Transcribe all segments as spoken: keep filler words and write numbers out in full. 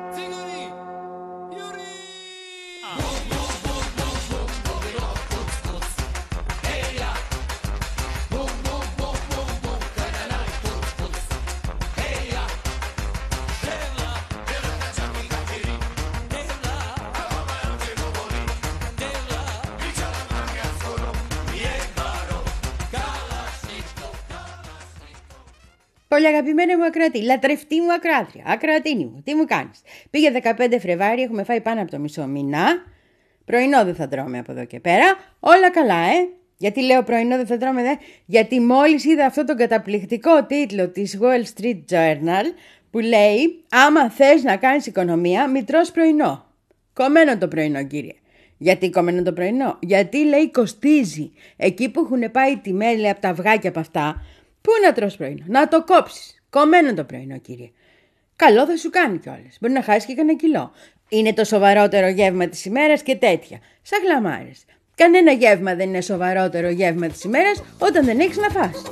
Πολύ αγαπημένη μου ακροατή, λατρευτή μου ακροάτρια, ακροατίνη μου, τι μου κάνεις? Πήγε δεκαπέντε Φλεβάρι, έχουμε φάει πάνω από το μισό μήνα. Πρωινό δεν θα τρώμε από εδώ και πέρα. Όλα καλά, ε! Γιατί λέω πρωινό δεν θα τρώμε, δε? Γιατί μόλις είδα αυτό τον καταπληκτικό τίτλο της Wall Street Journal που λέει «Άμα θες να κάνεις οικονομία, μη τρως πρωινό». Κομμένο το πρωινό, κύριε. Γιατί κομμένο το πρωινό? Γιατί λέει κοστίζει. Εκεί που έχουν πάει τη μέλη από τα αυγά και από αυτά. Πού να τρως πρωινό? Να το κόψεις. Κομμένο το πρωινό, κύριε. Καλό θα σου κάνει κιόλας. Μπορεί να χάσει και κανένα κιλό. Είναι το σοβαρότερο γεύμα της ημέρας και τέτοια. Σαν γλαμάρες. Κανένα γεύμα δεν είναι σοβαρότερο γεύμα της ημέρας όταν δεν έχεις να φας.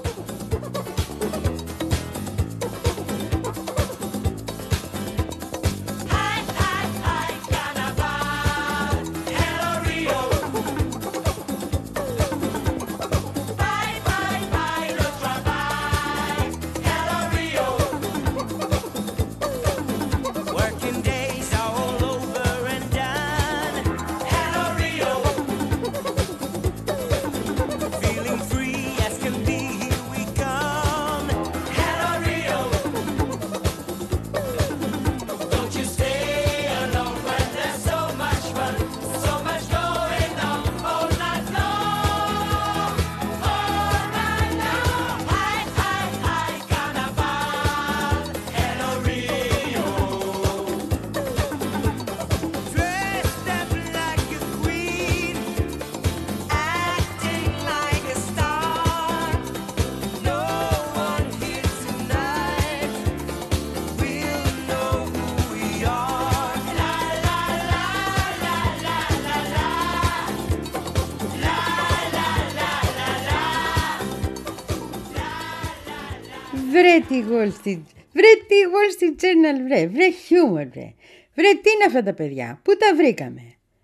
Βρε τη Wall Street, βρε τη Wall Street Journal, βρε, βρε χιούμορ, βρε. Βρε τι είναι αυτά τα παιδιά, πού τα βρήκαμε?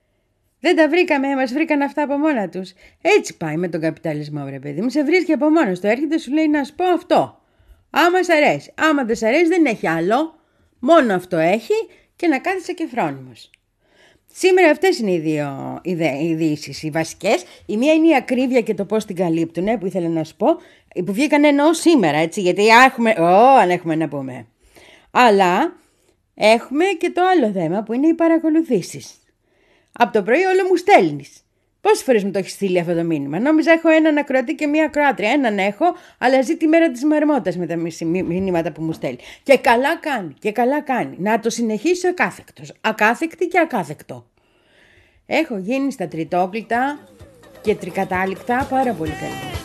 Δεν τα βρήκαμε, μας βρήκαν αυτά από μόνα τους. Έτσι πάει με τον καπιταλισμό, βρε παιδί μου, σε βρίσκει από μόνος του, έρχεται σου λέει να σου πω αυτό. Άμα σ' αρέσει, άμα δεν σ' αρέσει δεν έχει άλλο, μόνο αυτό έχει και να κάθεσαι και φρόνιμος. Σήμερα αυτές είναι οι δύο ειδήσεις, οι βασικές. Η μία είναι η ακρίβεια και το πώς την καλύπτουν, που ήθελα να σου πω, που βγήκαν εννοώ σήμερα, έτσι, γιατί έχουμε, ω, αν έχουμε να πούμε. Αλλά έχουμε και το άλλο θέμα που είναι οι παρακολουθήσεις. Από το πρωί όλο μου στέλνεις. Πόσες φορές μου το έχεις στείλει αυτό το μήνυμα? Νόμιζα έχω έναν ακροατή και μία ακροάτρια. Έναν έχω, αλλά ζει τη μέρα της μαρμότας με τα μηνύματα που μου στέλνει. Και καλά κάνει, και καλά κάνει. Να το συνεχίσει ακάθεκτος. Ακάθεκτη και ακάθεκτο. Έχω γίνει στα τριτόκλητα και τρικατάληκτα πάρα πολύ καλή.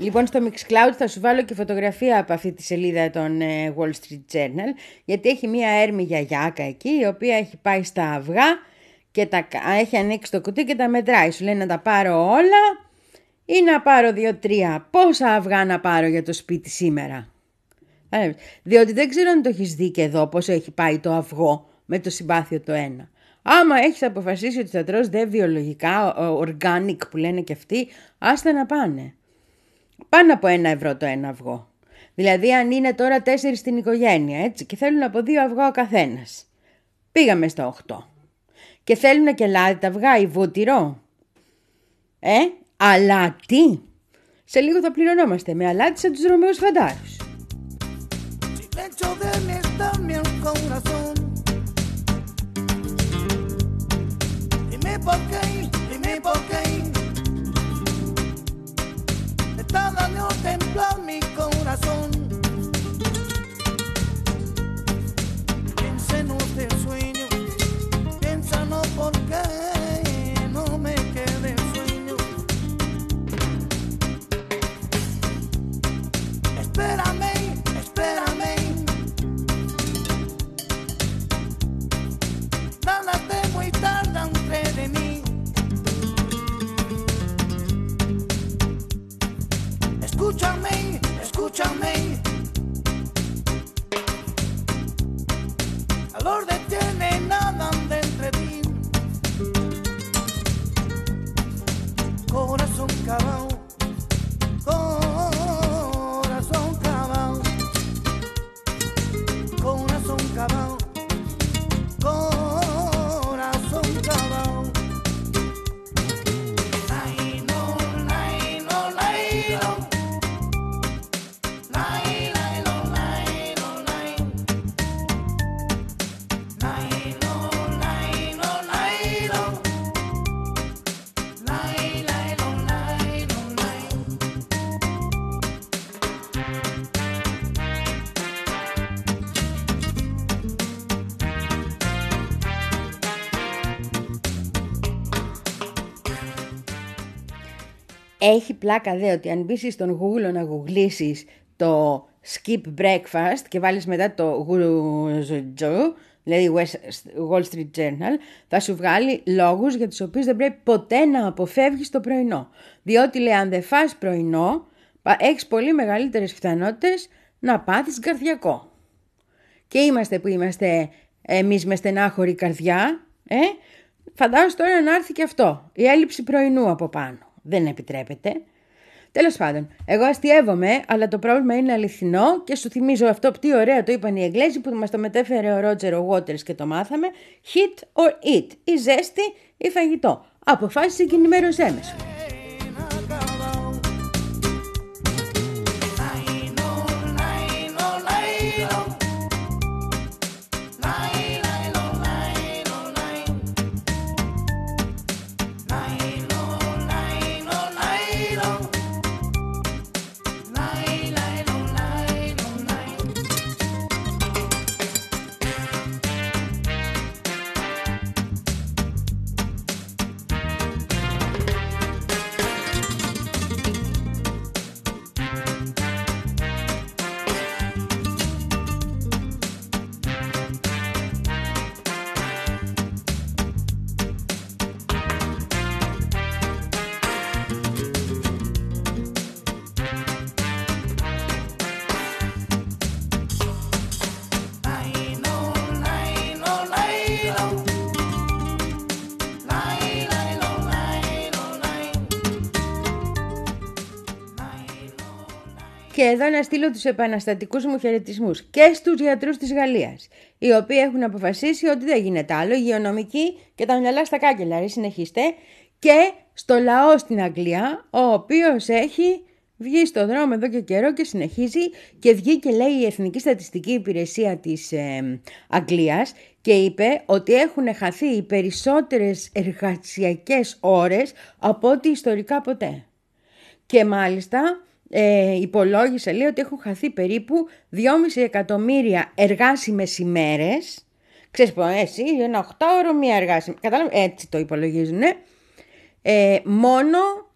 Λοιπόν, στο Mixcloud θα σου βάλω και φωτογραφία από αυτή τη σελίδα των ε, Wall Street Journal, γιατί έχει μία έρμη γιαγιάκα εκεί, η οποία έχει πάει στα αυγά και τα, έχει ανοίξει το κουτί και τα μετράει. Σου λέει να τα πάρω όλα ή να πάρω δύο-τρία. Πόσα αυγά να πάρω για το σπίτι σήμερα? Διότι δεν ξέρω αν το έχεις δει και εδώ πόσο έχει πάει το αυγό με το συμπάθειο το ένα. Άμα έχεις αποφασίσει ότι θα τρως δε βιολογικά, organic που λένε και αυτοί, άστα να πάνε. Πάνω από ένα ευρώ το ένα αυγό. Δηλαδή αν είναι τώρα τέσσερις στην οικογένεια, έτσι, και θέλουν από δύο αυγά ο καθένας. Πήγαμε στα οχτώ. Και θέλουν και λάδι τα αυγά ή βούτυρο. Ε, αλάτι. Σε λίγο θα πληρωνόμαστε με αλάτι σαν τους Ρωμαίους φαντάρους. Está dando templar mi corazón. Piensa en este sueño, piensa no porque no me quede el sueño. Espérame, espérame. Nada te muy tarde entre de mí. Escúchame, escúchame. Calor detiene nada de entre ti. Corazón cabao, corazón cabao, corazón cabao, corazón cabao. Έχει πλάκα δε ότι αν μπήσεις στον Google να γουγλίσεις το skip breakfast και βάλεις μετά το δηλαδή Wall Street Journal, θα σου βγάλει λόγους για τους οποίους δεν πρέπει ποτέ να αποφεύγεις το πρωινό. Διότι λέει αν δεν φας πρωινό έχεις πολύ μεγαλύτερες πιθανότητες να πάθεις καρδιακό. Και είμαστε που είμαστε εμείς με στενάχωρη καρδιά, ε? Φαντάζομαι τώρα να έρθει και αυτό, η έλλειψη πρωινού από πάνω. Δεν επιτρέπεται. Τέλος πάντων, εγώ αστιεύομαι, αλλά το πρόβλημα είναι αληθινό και σου θυμίζω αυτό που τι ωραία το είπαν οι Εγγλέζοι που μας το μετέφερε ο Ρότζερ Waters και το μάθαμε. Hit or eat, ή ζέστη ή φαγητό. Αποφάσισε και ενημέρωσέ με σου. Και εδώ να στείλω τους επαναστατικούς μου χαιρετισμούς και στους γιατρούς της Γαλλίας, οι οποίοι έχουν αποφασίσει ότι δεν γίνεται άλλο, υγειονομικοί και τα μυαλά στα κάγκελα, ρε συνεχίστε, και στο λαό στην Αγγλία, ο οποίος έχει βγει στο δρόμο εδώ και καιρό και συνεχίζει και βγήκε λέει η Εθνική Στατιστική Υπηρεσία της ε, Αγγλίας και είπε ότι έχουν χαθεί οι περισσότερες εργασιακές ώρες από ό,τι ιστορικά ποτέ. Και μάλιστα ε, υπολόγισε λέει ότι έχουν χαθεί περίπου δυόμισι εκατομμύρια εργάσιμες ημέρες. Ξέρεις πω εσύ ένα οκτάωρο μία εργάσιμη, κατάλαβε, έτσι το υπολογίζουνε. Ε, μόνο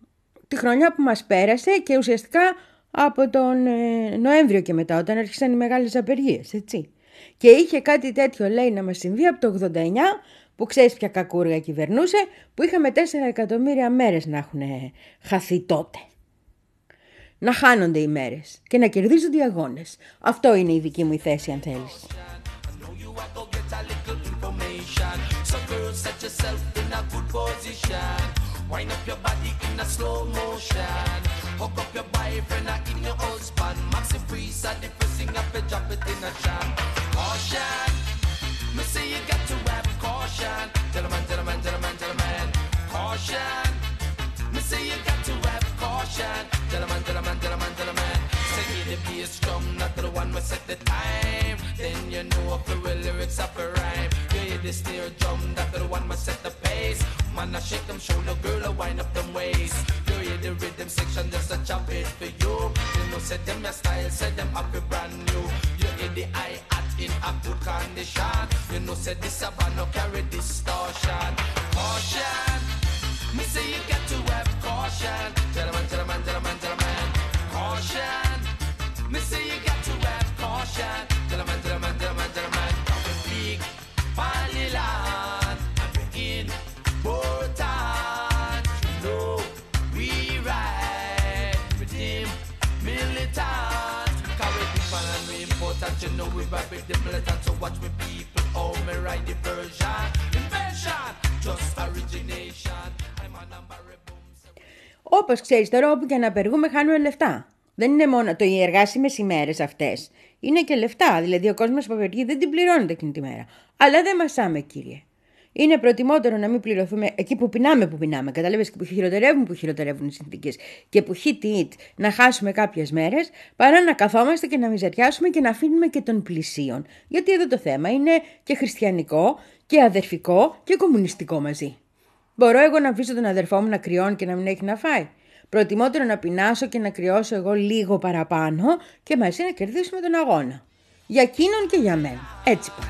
τη χρονιά που μας πέρασε και ουσιαστικά από τον ε, Νοέμβριο και μετά, όταν άρχισαν οι μεγάλες απεργίες, έτσι. Και είχε κάτι τέτοιο, λέει, να μας συμβεί από το ογδόντα εννιά, που ξέρεις ποια κακούργα κυβερνούσε, που είχαμε τέσσερα εκατομμύρια μέρες να έχουν χαθεί τότε. Να χάνονται οι μέρες και να κερδίζονται οι αγώνες. Αυτό είναι η δική μου η θέση, αν θέλεις. Wind up your body in a slow motion. Hook up your boyfriend or in your husband. Maxi freeze are the first thing up and drop it in a jam. Caution, me say you got to have caution. Gentlemen, gentlemen, gentlemen, gentlemen. Caution, me say you got to have caution. Gentlemen, gentlemen, gentlemen, gentlemen. Say the bass drum, not the one we set the time. Then you know if the lyrics up a rhyme. You hear the snare drum, that's the one we set the pace. Man, I shake them shoulder, girl, I wind up them waist. You hear the rhythm section, just a chop it for you. You know, set them your style, set them up a brand new. You hear the hi-hat in a good condition. You know, set this up and no carry distortion. Caution, me say you got to have caution. Gentlemen, gentlemen, gentlemen, gentlemen. Caution, me say you got to have caution. Gentlemen, gentlemen, gentlemen, gentlemen. Big vanilla. Important, you know, we ride with him, militant. Carry the fun and we important, you know, we ride with the militant. So watch me people, oh, me ride the version. Invention, just origination. I'm a number of booms. Όπως ξέρεις, τώρα όπου και να απεργούμε χάνουμε λεφτά. Δεν είναι μόνο το οι εργάσιμες ημέρες αυτές. Είναι και λεφτά, δηλαδή ο κόσμος που απεργεί δεν την πληρώνεται εκείνη τη μέρα. Αλλά δεν μασάμε, κύριε. Είναι προτιμότερο να μην πληρωθούμε εκεί που πεινάμε που πεινάμε. Καταλαβαίνεις, και που χειροτερεύουν που χειροτερεύουν οι συνθήκες και που hit it να χάσουμε κάποιες μέρες, παρά να καθόμαστε και να μιζεριάσουμε και να αφήνουμε και των πλησίων. Γιατί εδώ το θέμα είναι και χριστιανικό και αδερφικό και κομμουνιστικό μαζί. Μπορώ εγώ να αφήσω τον αδερφό μου να κρυώνει και να μην έχει να φάει? Προτιμότερο να πεινάσω και να κρυώσω εγώ λίγο παραπάνω και μαζί να κερδίσουμε τον αγώνα. Για εκείνον και για μένα. Έτσι πάει.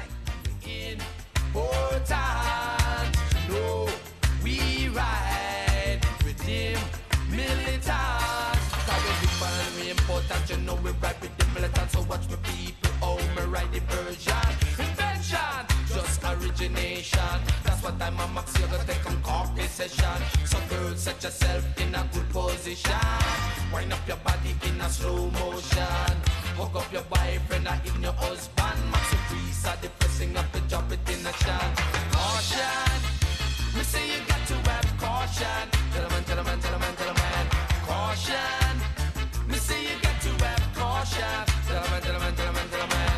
You know we ride with the militant, so watch me people, oh, me ride the version. Invention, just origination. That's what I'm a max, you're gonna take some coffee session. So girls, set yourself in a good position. Wind up your body in a slow motion. Hook up your boyfriend or even your husband. Maxi freeze are the first thing up and drop it in a chan. Caution, me say you got to have caution. Gentlemen, gentlemen, gentlemen, gentlemen. Caution, me say you got to have caution. Gentlemen, gentlemen, gentlemen, gentlemen.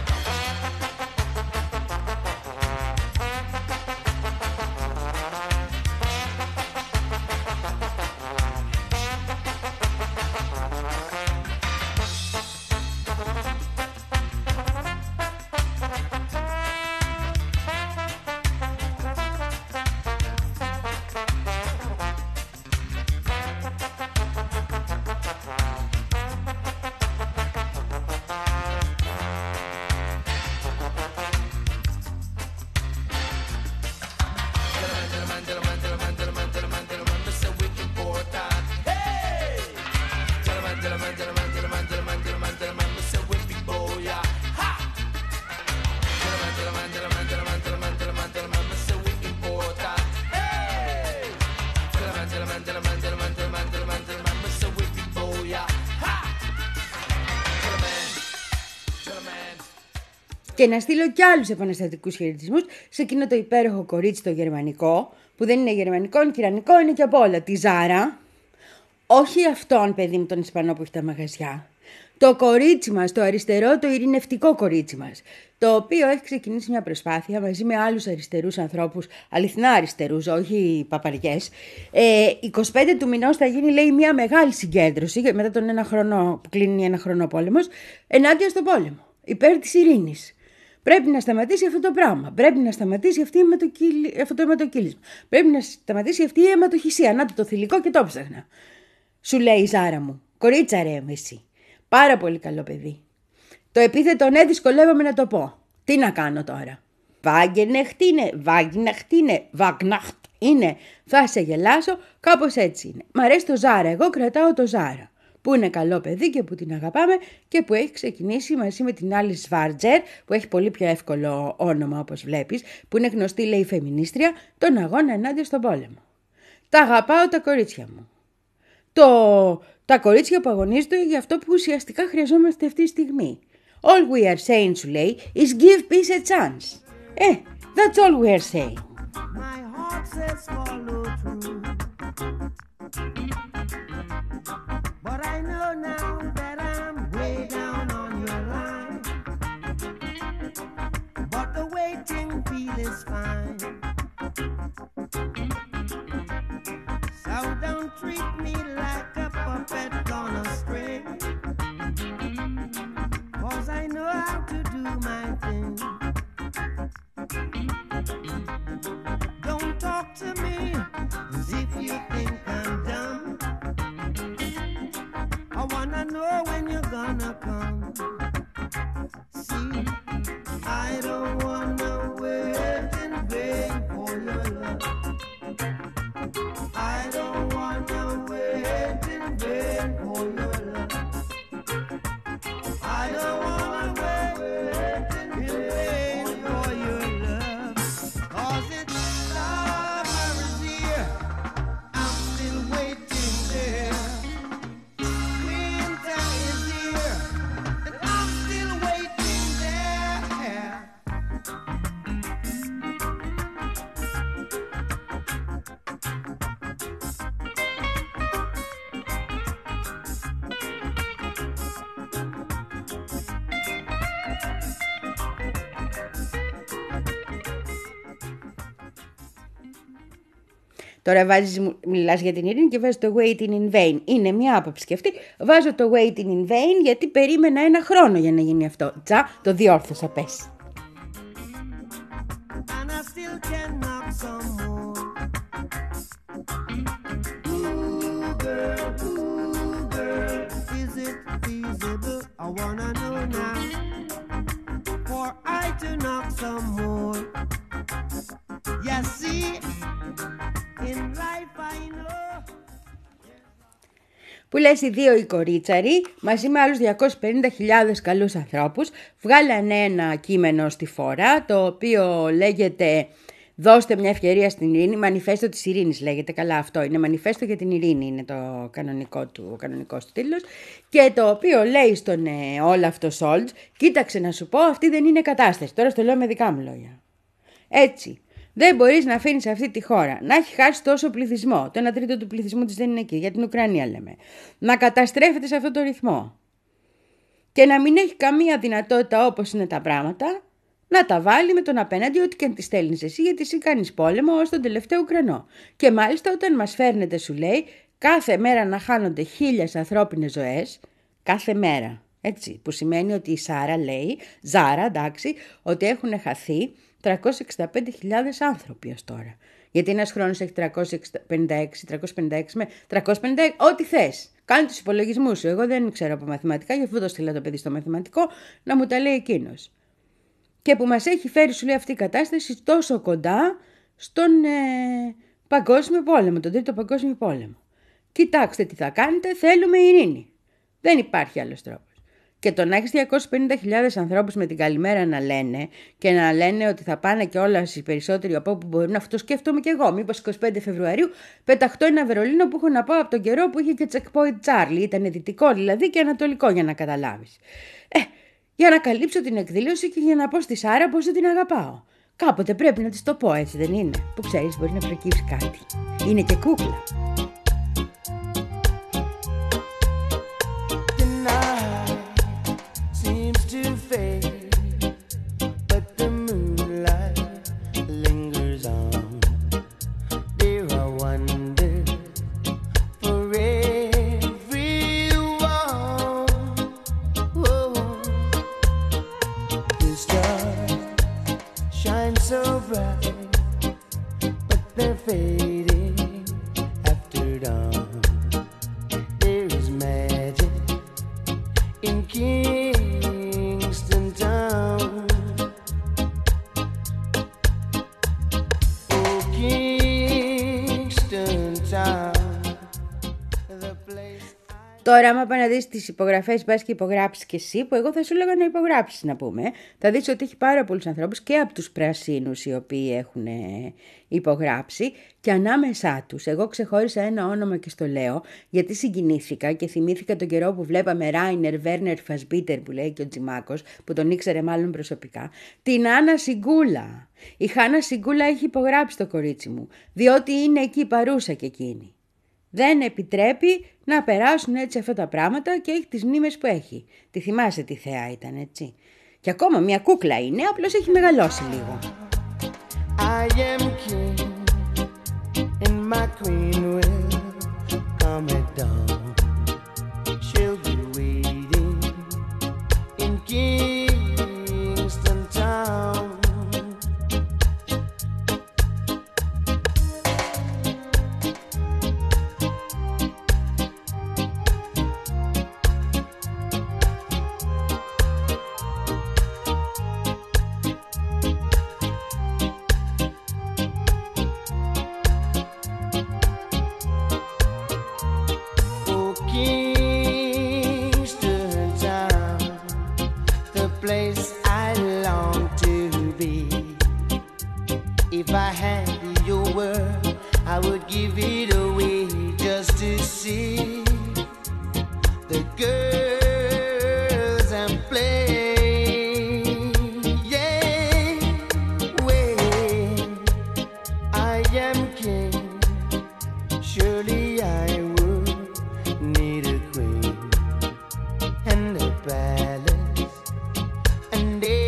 Και να στείλω κι άλλους επαναστατικούς χαιρετισμούς σε εκείνο το υπέροχο κορίτσι το γερμανικό, που δεν είναι γερμανικό, είναι κυρανικό, είναι και από όλα, τη Ζάρα. Όχι αυτόν, παιδί μου, τον Ισπανό που έχει τα μαγαζιά. Το κορίτσι μας, το αριστερό, το ειρηνευτικό κορίτσι μας, το οποίο έχει ξεκινήσει μια προσπάθεια μαζί με άλλους αριστερούς ανθρώπους, αληθινά αριστερούς, όχι παπαριές. Ε, είκοσι πέντε του μηνός θα γίνει, λέει, μια μεγάλη συγκέντρωση, μετά τον ένα χρόνο που κλείνει ένα χρόνο πόλεμος, ενάντια στον πόλεμο, υπέρ της ειρήνης. Πρέπει να σταματήσει αυτό το πράγμα. Πρέπει να σταματήσει αυτή η αιματοκύλι... αυτό το αιματοκύλισμα. Πρέπει να σταματήσει αυτή η αιματοχυσία. Να το, το θηλυκό και το ψάχνα. Σου λέει η Ζάρα μου. Κορίτσα ρε εσύ. Πάρα πολύ καλό παιδί. Το επίθετο ναι δυσκολεύομαι να το πω. Τι να κάνω τώρα? Βάγγενεχτίνε, βάγγενεχτίνε, βαγναχτ. Είναι θα σε γελάσω, κάπως έτσι είναι. Μ' αρέσει το Ζάρα, εγώ κρατάω το Ζάρα, που είναι καλό παιδί και που την αγαπάμε και που έχει ξεκινήσει μαζί με την άλλη Σβάρτζερ, που έχει πολύ πιο εύκολο όνομα όπως βλέπεις, που είναι γνωστή λέει φεμινίστρια, τον αγώνα ενάντια στον πόλεμο. Τα αγαπάω τα κορίτσια μου. Το... Τα κορίτσια που αγωνίζονται για αυτό που ουσιαστικά χρειαζόμαστε αυτή τη στιγμή. All we are saying, σου λέει, is give peace a chance. Ε, that's all we are saying. My heart says follow through, but I know now that I'm way down on your line, but the waiting feel is fine, so don't treat me like a puppet on a string, 'cause I know how to do my thing. Don't talk to me as if you think I'm dumb. I wanna know when you're gonna come. See, I don't wanna wait in vain for your love. I don't wanna wait in vain for your love. I don't wanna wait in vain for your love. 'Cause it's summer is here, I'm still waiting there. Winter is here, and I'm still waiting there. Τώρα βάζεις, μιλάς για την ειρήνη και βάζεις το waiting in vain. Είναι μια άποψη και αυτή. Βάζω το waiting in vain γιατί περίμενα ένα χρόνο για να γίνει αυτό. Τσα, το διόρθωσα, πες. And I still can knock some more. Ooh, girl, ooh, girl, is it feasible? I wanna know now, for I to knock some more. You see, in life I know. Που λες οι δύο οι κορίτσαροι, μαζί με άλλους διακόσιες πενήντα χιλιάδες καλούς ανθρώπους, βγάλανε ένα κείμενο στη φορά, το οποίο λέγεται «Δώστε μια ευκαιρία στην ειρήνη», μανιφέστο της ειρήνης λέγεται, καλά αυτό είναι, μανιφέστο για την ειρήνη είναι το κανονικό του, ο κανονικός του τίτλος, και το οποίο λέει στον ε, Όλαφ Σόλτς, κοίταξε να σου πω, αυτή δεν είναι κατάσταση, τώρα στο λέω με δικά μου λόγια. Έτσι. Δεν μπορείς να αφήνεις αυτή τη χώρα να έχει χάσει τόσο πληθυσμό. Το ένα τρίτο του πληθυσμού της δεν είναι εκεί. Για την Ουκρανία λέμε. Να καταστρέφεται σε αυτό το ρυθμό. Και να μην έχει καμία δυνατότητα όπως είναι τα πράγματα να τα βάλει με τον απέναντι ό,τι και αν τη στέλνεις εσύ, γιατί εσύ κάνεις πόλεμο ως τον τελευταίο Ουκρανό. Και μάλιστα όταν μας φέρνετε, σου λέει, κάθε μέρα να χάνονται χίλιες ανθρώπινες ζωές. Κάθε μέρα. Έτσι. Που σημαίνει ότι η Σάρα λέει, Ζάρα, εντάξει, ότι έχουν χαθεί τριακόσιες εξήντα πέντε χιλιάδες άνθρωποι ως τώρα. Γιατί ένας χρόνος έχει τριακόσιες πενήντα έξι, τριακόσιες πενήντα έξι με τριακόσιες πενήντα έξι, ό,τι θες. Κάνε τους υπολογισμούς σου. Εγώ δεν ξέρω από μαθηματικά, γι' αυτό το στείλα το παιδί στο μαθηματικό, να μου τα λέει εκείνος. Και που μας έχει φέρει, σου λέει, αυτή η κατάσταση τόσο κοντά στον ε, παγκόσμιο πόλεμο, τον τρίτο παγκόσμιο πόλεμο. Κοιτάξτε τι θα κάνετε, θέλουμε ειρήνη. Δεν υπάρχει άλλος τρόπος. Και το να έχεις διακόσιες πενήντα χιλιάδες ανθρώπους με την καλημέρα να λένε και να λένε ότι θα πάνε και όλα οι περισσότεροι από όπου μπορούν, αυτό σκέφτομαι και εγώ. Μήπως εικοστή πέμπτη Φεβρουαρίου πεταχτώ ένα Βερολίνο που έχω να πάω από τον καιρό που είχε και checkpoint Charlie. Ήταν δυτικό δηλαδή και ανατολικό, για να καταλάβεις. Ε, για να καλύψω την εκδήλωση και για να πω στη Σάρα πως δεν την αγαπάω. Κάποτε πρέπει να της το πω, έτσι δεν είναι? Που ξέρεις, μπορεί να προκύψει κάτι. Είναι και κούκλα. Kingston Town. Oh, King Τώρα, άμα πάει να δεις τις υπογραφές, πας και υπογράψεις και εσύ, που εγώ θα σου έλεγα να υπογράψεις, να πούμε. Θα δεις ότι έχει πάρα πολλούς ανθρώπους και από τους πρασίνους οι οποίοι έχουν υπογράψει και ανάμεσά τους. Εγώ ξεχώρισα ένα όνομα και στο λέω, γιατί συγκινήθηκα και θυμήθηκα τον καιρό που βλέπαμε Ράινερ Βέρνερ Φασμπίτερ, που λέει και ο Τζιμάκος, που τον ήξερε μάλλον προσωπικά, την Άννα Σιγκούλα. Η Χάνα Σιγκούλα έχει υπογράψει το κορίτσι μου, διότι είναι εκεί παρούσα και εκείνη. Δεν επιτρέπει να περάσουν έτσι αυτά τα πράγματα και έχει τις μνήμες που έχει. Τη θυμάσαι τι θεά ήταν, έτσι. Και ακόμα μια κούκλα είναι, απλώς έχει μεγαλώσει λίγο. I am king and my queen will come at dawn. She'll be waiting in Kingston town. If I had your word, I would give it away just to see the girls and play. Yeah, when I am king, surely I would need a queen and a palace and a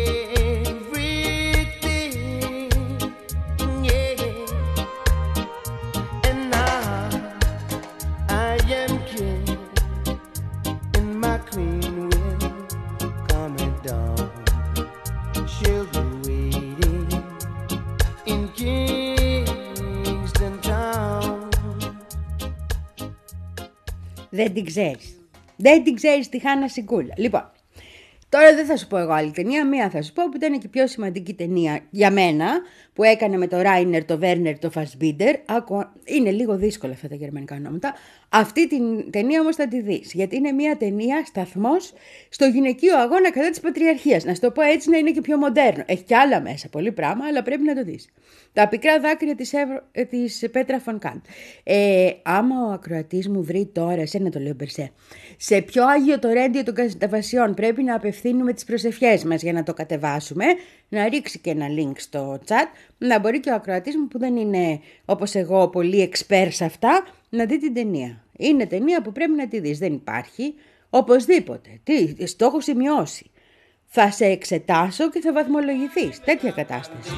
Δεν την ξέρεις. Δεν την ξέρεις τη Χάνα Σιγκούλα. Λοιπόν, τώρα δεν θα σου πω εγώ άλλη ταινία. Μία θα σου πω που ήταν και η πιο σημαντική ταινία για μένα, που έκανε με το Ράινερ, το Βέρνερ, το Φασμπίντερ. Είναι λίγο δύσκολα αυτά τα γερμανικά ονόματα. Αυτή την ταινία όμως θα τη δεις, γιατί είναι μια ταινία σταθμός στο γυναικείο αγώνα κατά της πατριαρχίας. Να σου το πω έτσι, να είναι και πιο μοντέρνο. Έχει κι άλλα μέσα, πολύ πράγμα, αλλά πρέπει να το δεις. Τα πικρά δάκρυα της, Εύρω, της Πέτρα Φον Καντ. Ε, άμα ο ακροατής μου βρει τώρα, εσένα το λέω Μπερσέ, σε ποιο Άγιο Τορέντιο των Καταβασιών πρέπει να απευθύνουμε τις προσευχές μας για να το κατεβάσουμε, να ρίξει και ένα link στο chat, να μπορεί και ο ακροατής μου που δεν είναι όπως εγώ πολύ εξπέρ σε αυτά, να δει την ταινία. Είναι ταινία που πρέπει να τη δεις, δεν υπάρχει. Οπωσδήποτε. Τι, στο έχω σημειώσει. Θα σε εξετάσω και θα βαθμολογηθείς. Τέτοια κατάσταση.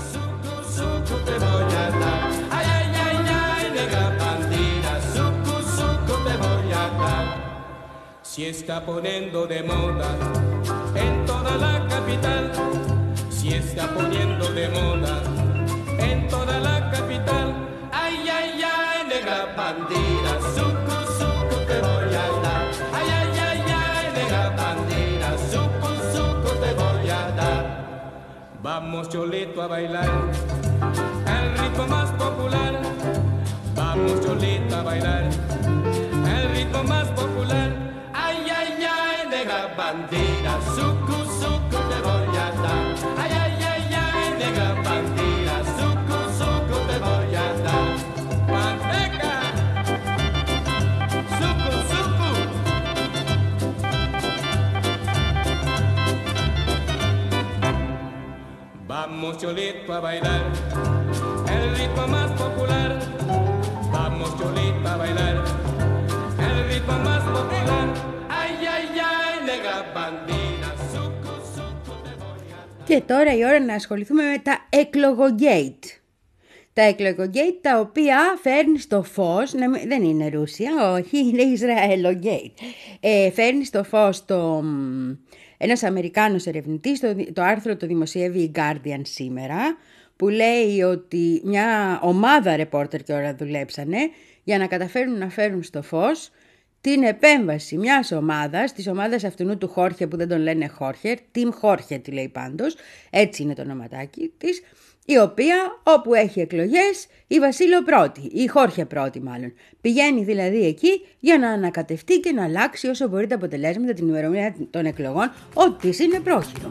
Si está poniendo de moda en toda la capital, si está poniendo de moda en toda la capital, ay, ay, ay, negra bandera, sucu, sucu te voy a dar, ay, ay, ay, ay, negra bandera, sucu, sucu te voy a dar. Vamos Cholito a bailar, el ritmo más popular, vamos Cholito a bailar, el ritmo más popular. Ay, ay, ay, negra bandera, sucu, sucu te voy a dar. Ay, ay, ay, ay, negra bandera, sucu, sucu te voy a dar. Manteca, sucu, sucu. Vamos Cholito a bailar, el ritmo más popular. Vamos Cholito a bailar, el ritmo más popular. Και τώρα η ώρα να ασχοληθούμε με τα εκλογογκέιτ. Τα εκλογογκέιτ τα οποία φέρνει στο φως, να, δεν είναι Ρούσια, όχι, είναι Ισραηλογκέιτ. Ε, φέρνει στο φως το, ένας Αμερικάνος ερευνητής, το, το άρθρο το δημοσιεύει η Guardian σήμερα, που λέει ότι μια ομάδα ρεπόρτερ και ώρα δουλέψανε για να καταφέρουν να φέρουν στο φως την επέμβαση μιας ομάδας, της ομάδας αυτού του Χόρχε που δεν τον λένε Χόρχερ, Team Χόρχε τη λέει πάντως, έτσι είναι το ονοματάκι της, η οποία όπου έχει εκλογές η Βασίλειο πρώτη, η Χόρχε πρώτη μάλλον. Πηγαίνει δηλαδή εκεί για να ανακατευτεί και να αλλάξει όσο μπορεί τα αποτελέσματα την ημερομηνία των εκλογών, ό,τι της είναι πρόχειρο.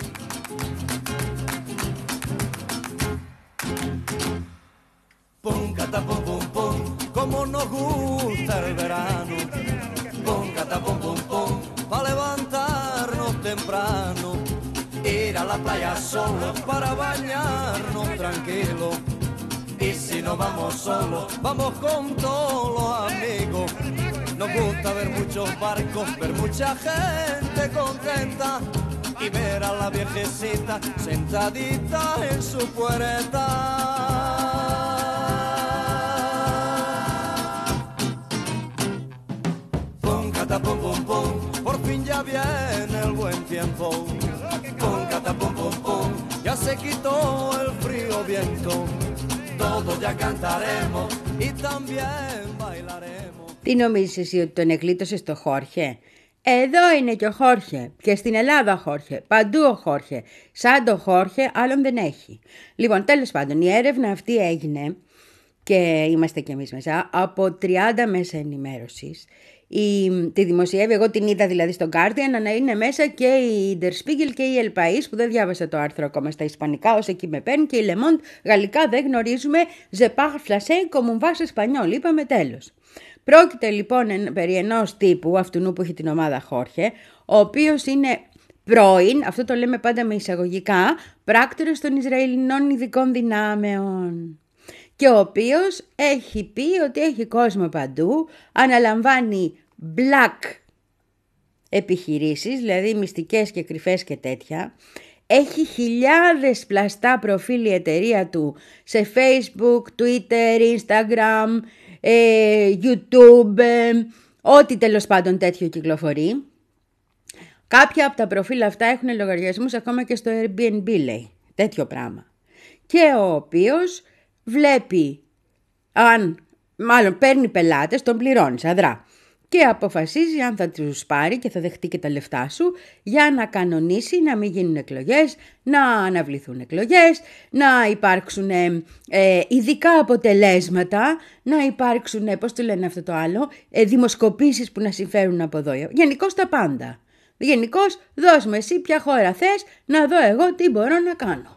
Pum, cata, pum, pum, pum, como nos gusta el verano. Pum, cata, pum, pum, pum, para levantarnos temprano. Ir a la playa solo para bañarnos tranquilo. Y si no vamos solos, vamos con todos los amigos. Nos gusta ver muchos barcos, ver mucha gente contenta y ver a la viejecita sentadita en su puerta. Pum, cata, pum, pum, pum, por fin ya viene el buen tiempo. Pum, cata, pum, pum, pum, ya se quitó el frío viento. Todos ya cantaremos y también bailaremos. Τι νομίζεις εσύ, ότι τον εκλείτωσες το Χόρχε? Εδώ είναι και ο Χόρχε. Και στην Ελλάδα ο Χόρχε. Παντού ο Χόρχε. Σαν το Χόρχε άλλον δεν έχει. Λοιπόν, τέλος πάντων, η έρευνα αυτή έγινε, και είμαστε κι εμείς μέσα, από τριάντα μέσα ενημέρωσης. Η, τη δημοσιεύει, εγώ την είδα δηλαδή στο Guardian, να είναι μέσα και η Der Spiegel και η El País, που δεν διάβασα το άρθρο ακόμα στα ισπανικά, όσο εκεί με παίρνει, και η Le Monde, γαλλικά δεν γνωρίζουμε, je parle français comme on va espagnol, είπαμε τέλος. Πρόκειται λοιπόν περί ενός τύπου, αυτού που έχει την ομάδα Χόρχε, ο οποίος είναι πρώην, αυτό το λέμε πάντα με εισαγωγικά, πράκτορας των Ισραηλινών ειδικών δυνάμεων. Και ο οποίος έχει πει ότι έχει κόσμο παντού, αναλαμβάνει black επιχειρήσεις, δηλαδή μυστικές και κρυφές και τέτοια. Έχει χιλιάδες πλαστά προφίλ η εταιρεία του σε Facebook, Twitter, Instagram, ε, YouTube, ε, ό,τι τέλος πάντων τέτοιο κυκλοφορεί. Κάποια από τα προφίλ αυτά έχουν λογαριασμούς ακόμα και στο Airbnb, λέει, τέτοιο πράγμα. Και ο οποίος βλέπει, αν, μάλλον παίρνει πελάτες, τον πληρώνει αδρά και αποφασίζει αν θα τους πάρει και θα δεχτεί και τα λεφτά σου για να κανονίσει να μην γίνουν εκλογές, να αναβληθούν εκλογές, να υπάρξουν ε, ειδικά αποτελέσματα, να υπάρξουν, πώς το λένε αυτό το άλλο, ε, δημοσκοπήσεις που να συμφέρουν από εδώ. Γενικώς τα πάντα. Γενικώς δώσ' μου εσύ ποια χώρα θες, να δω εγώ τι μπορώ να κάνω.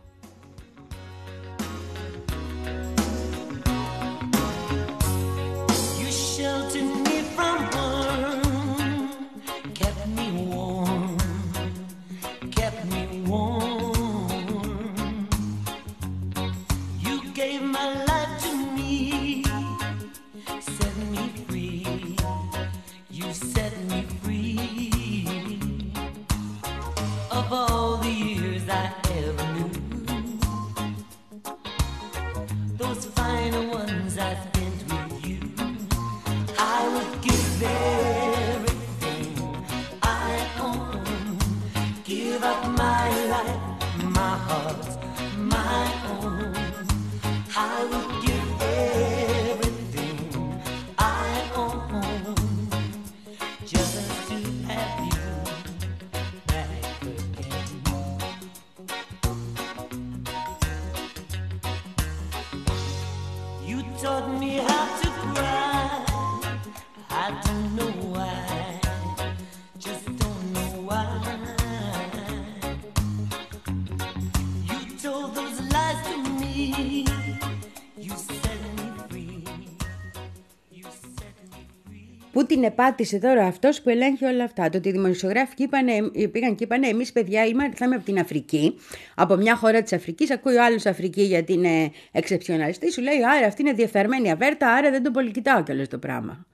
Πού την επάτησε τώρα αυτός που ελέγχει όλα αυτά? Το ότι οι δημοσιογράφοι είπανε, πήγαν και είπανε, εμείς παιδιά ήρθαμε από την Αφρική, από μια χώρα της Αφρικής, ακούει ο άλλος Αφρική γιατί είναι εξεψιοναλιστή, σου λέει άρα αυτή είναι διεφθαρμένη αβέρτα, άρα δεν τον πολυκοιτάω κιόλας το πράγμα.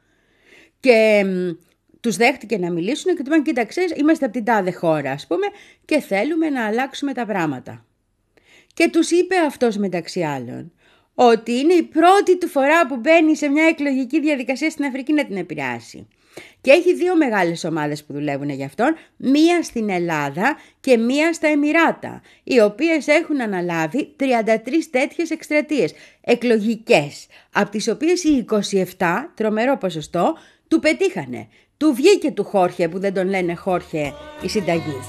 Και μ, τους δέχτηκε να μιλήσουν και του είπαν, κοίταξε, είμαστε από την τάδε χώρα ας πούμε και θέλουμε να αλλάξουμε τα πράγματα. Και τους είπε αυτός μεταξύ άλλων ότι είναι η πρώτη του φορά που μπαίνει σε μια εκλογική διαδικασία στην Αφρική να την επηρεάσει. Και έχει δύο μεγάλες ομάδες που δουλεύουν γι' αυτόν, μία στην Ελλάδα και μία στα Εμιράτα, οι οποίες έχουν αναλάβει τριάντα τρεις τέτοιες εκστρατείες εκλογικές, από τις οποίες οι είκοσι επτά, τρομερό ποσοστό, του πετύχανε. Του βγήκε του Χόρχε, που δεν τον λένε Χόρχε, η συνταγή.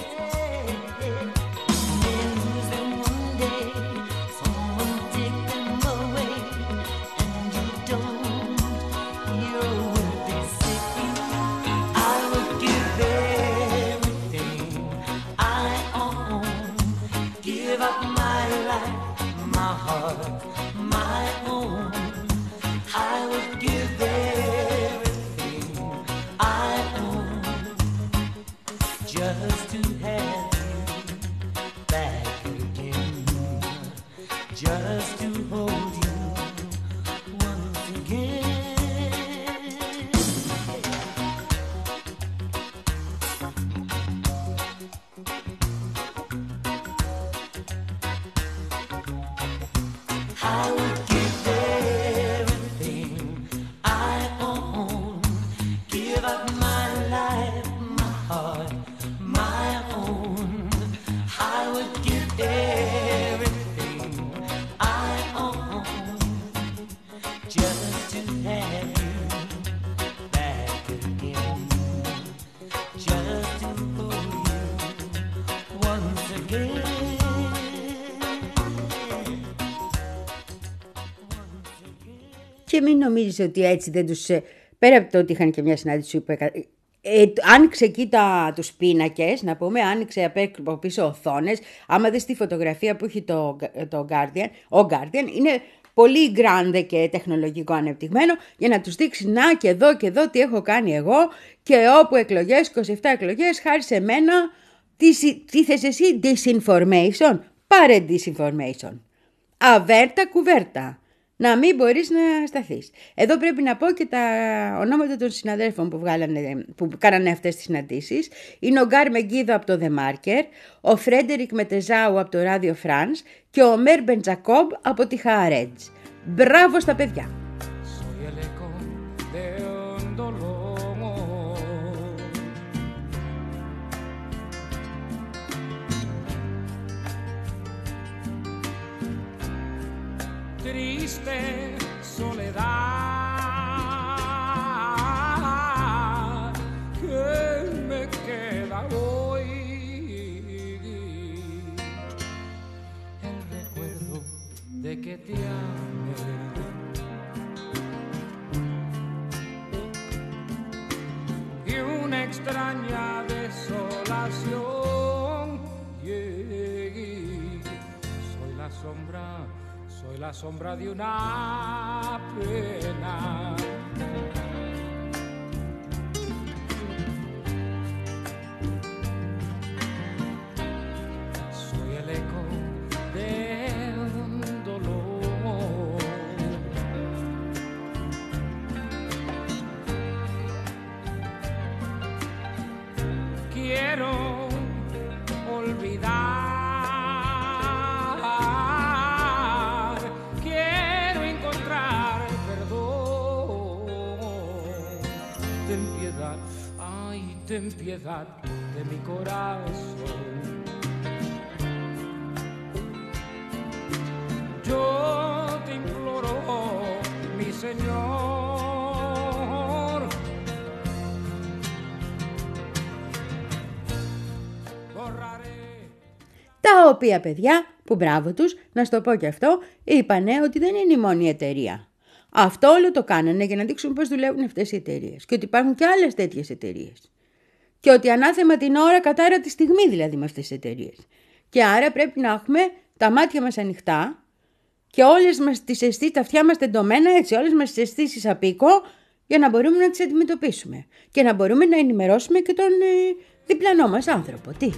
just to have you back again, just to hold you once again. I would give everything I own, give up my life, my heart, my own. I would give everything I own just to have you back again, just to hold you once again. Και μην νομίζεις ότι έτσι δεν τους... Πέρα από το ότι είχαν και μια συνάντηση που έκα... ε, άνοιξε εκεί τα, τους πίνακες, να πούμε, άνοιξε από πίσω οθόνες. Άμα δεις τη φωτογραφία που έχει το, το Guardian, ο Guardian, είναι πολύ grande και τεχνολογικό ανεπτυγμένο για να τους δείξει να και εδώ και εδώ τι έχω κάνει εγώ και όπου εκλογές, είκοσι επτά εκλογές, χάρη σε μένα, τι, τι θες εσύ, disinformation, πάρε disinformation. Αβέρτα κουβέρτα. Να μην μπορείς να σταθείς. Εδώ πρέπει να πω και τα ονόματα των συναδέλφων που, βγάλανε, που κάνανε αυτές τις συναντήσεις. Είναι ο Γκάρ Μεγκίδο από το The Marker, ο Φρέντερικ Μετεζάου από το Radio France και ο Μέρ Μπεντζακόμπ από τη Χααρέτζ. Μπράβο στα παιδιά! Triste soledad que me queda hoy, el recuerdo de que te amé y una extraña desolación, yeah. Soy la sombra, soy la sombra de una pena. Soy el eco de un dolor. Quiero olvidar. Ten piedad de mi corazón. Yo te imploro, mi Señor, borraré. Τα οποία παιδιά, που μπράβο τους, να στο πω και αυτό, είπανε ότι δεν είναι η μόνη εταιρεία. Αυτό όλο το κάνανε για να δείξουν πώς δουλεύουν αυτές οι εταιρείες και ότι υπάρχουν και άλλες τέτοιες εταιρείες. Και ότι ανάθεμα την ώρα κατάρα τη στιγμή δηλαδή με αυτές τις εταιρείες. Και άρα πρέπει να έχουμε τα μάτια μας ανοιχτά και όλες μας τις αισθήσεις, τα αυτιά μας τεντωμένα έτσι, όλες μας τις αισθήσεις απίκο για να μπορούμε να τις αντιμετωπίσουμε και να μπορούμε να ενημερώσουμε και τον ε, διπλανό μας άνθρωπο. Τι?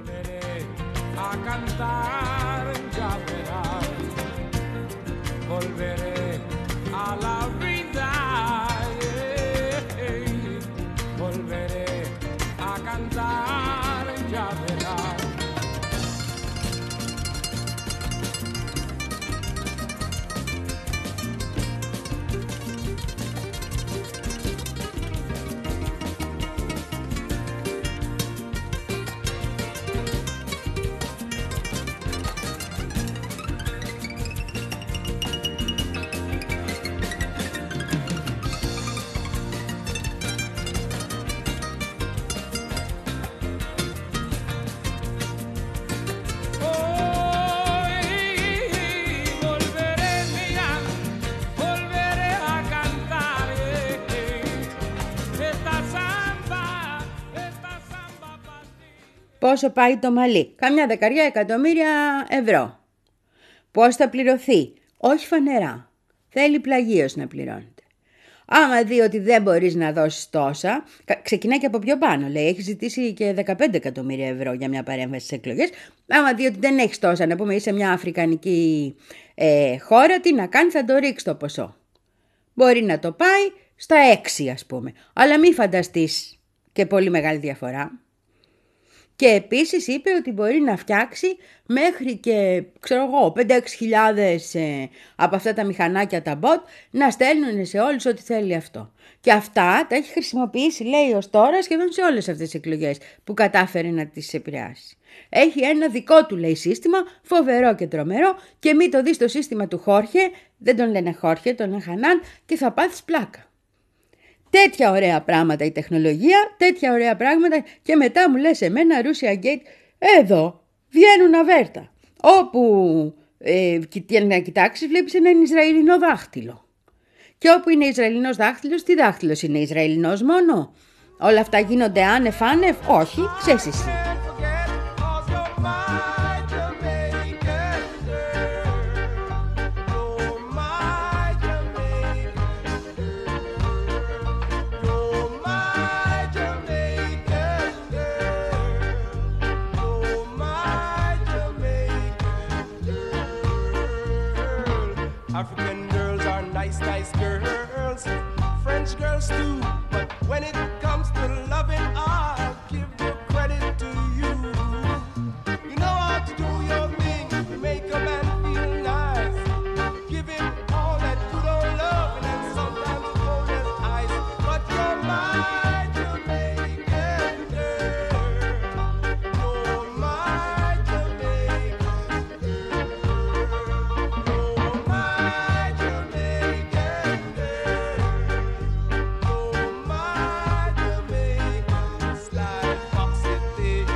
Πόσο πάει το μαλλί? Καμιά δεκαριά εκατομμύρια ευρώ. Πώς θα πληρωθεί? Όχι φανερά. Θέλει πλαγίως να πληρώνεται. Άμα δει ότι δεν μπορείς να δώσεις τόσα, ξεκινάει και από πιο πάνω. Λέει, έχει ζητήσει και δεκαπέντε εκατομμύρια ευρώ για μια παρέμβαση στις εκλογές. Άμα δει ότι δεν έχεις τόσα, να πούμε είσαι μια αφρικανική ε, χώρα, τι να κάνει, θα το ρίξει το ποσό. Μπορεί να το πάει στα έξι ας πούμε. Αλλά μην φανταστείς και πολύ μεγάλη διαφορά. Και επίσης είπε ότι μπορεί να φτιάξει μέχρι και, ξέρω εγώ, πέντε έξι χιλιάδες ε, από αυτά τα μηχανάκια, τα bot, να στέλνουν σε όλους ό,τι θέλει αυτό. Και αυτά τα έχει χρησιμοποιήσει, λέει, ως τώρα σχεδόν σε όλες αυτές τις εκλογές που κατάφερε να τις επηρεάσει. Έχει ένα δικό του, λέει, σύστημα, φοβερό και τρομερό, και μη το δεις το σύστημα του Χόρχε, δεν τον λένε Χόρχε, τον λένε Χανάν, και θα πάθεις πλάκα. Τέτοια ωραία πράγματα η τεχνολογία, τέτοια ωραία πράγματα, και μετά μου λες εμένα Russia Gate, εδώ βγαίνουν αβέρτα. Όπου ε, να κοιτάξεις βλέπεις ένα Ισραηλινό δάχτυλο. Και όπου είναι Ισραηλινός δάχτυλος, τι δάχτυλος είναι, Ισραηλινός μόνο? Όλα αυτά γίνονται άνευ άνευ? Όχι, ξέρεις εσύ. African girls are nice, nice girls. French girls too. But when it comes to loving, I'll give the credit to you. You know how to do your thing. You make a man feel nice. Give him all that good old love, and then sometimes cold as ice. But you're my Jamaican girl. You're my Jamaican girl. You're my Jamaican girl. You're my Jamaican slide foxy to you.